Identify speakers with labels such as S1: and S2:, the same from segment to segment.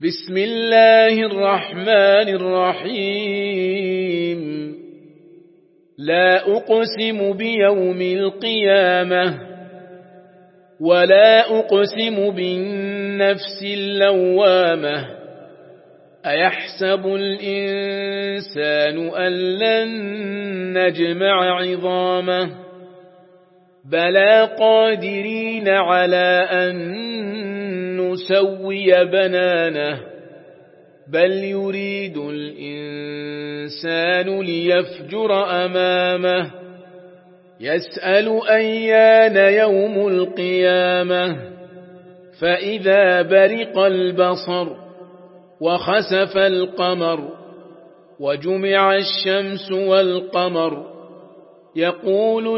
S1: بسم الله الرحمن الرحيم لا أقسم بيوم القيامة ولا أقسم بالنفس اللوامة أيحسب الإنسان أن لن نجمع عظامه بلى قادرين على أن نسوي بنانه بل يريد الإنسان ليفجر أمامه يسأل أيان يوم القيامة فإذا برق البصر وخسف القمر وجمع الشمس والقمر يقول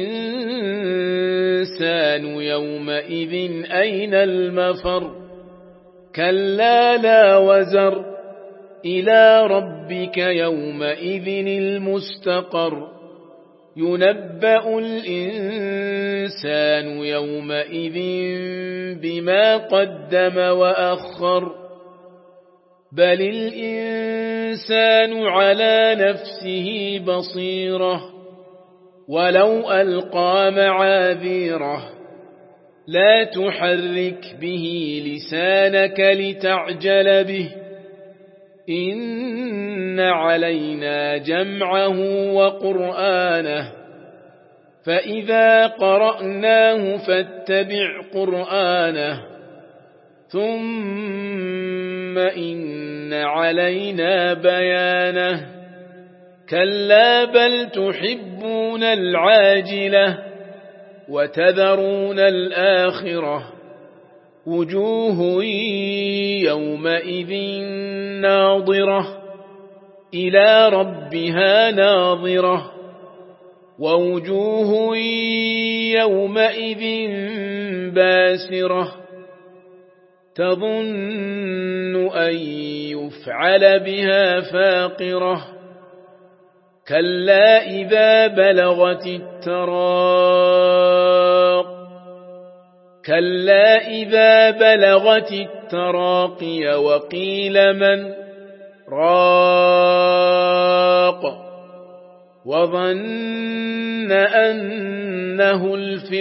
S1: الإنسان يومئذ أين المفر كلا لا وزر إلى ربك يومئذ المستقر ينبأ الإنسان يومئذ بما قدم وأخر بل الإنسان على نفسه بصيرة ولو ألقى معاذيره لا تحرك به لسانك لتعجل به إن علينا جمعه وقرآنه فإذا قرأناه فاتبع قرآنه ثم إن علينا بيانه كلا بل تحبون العاجلة وتذرون الآخرة وجوه يومئذ ناظرة إلى ربها ناظرة ووجوه يومئذ باسرة تظن أن يفعل بها فاقرة كلا إذا بلغت التراقي وقيل من راق وظن أنه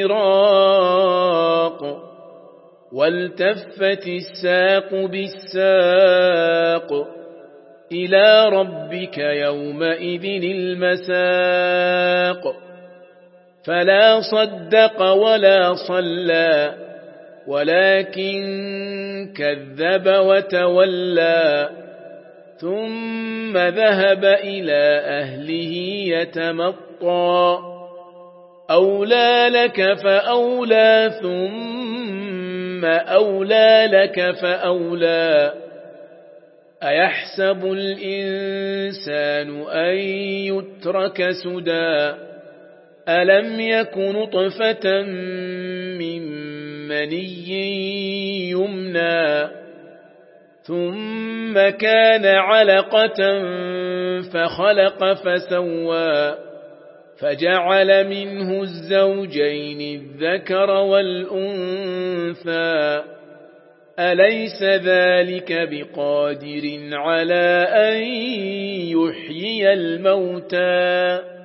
S1: الفراق والتفت الساق بالساق إلى ربك يومئذ المساق فلا صدق ولا صلى ولكن كذب وتولى ثم ذهب إلى أهله يتمطى أولى لك فأولى ثم أولى لك فأولى أيحسب الإنسان أن يترك سدى ألم يك نطفة من مني يمنى ثم كان علقة فخلق فسوى فجعل منه الزوجين الذكر والأنثى أليس ذلك بقادر على أن يحيي الموتى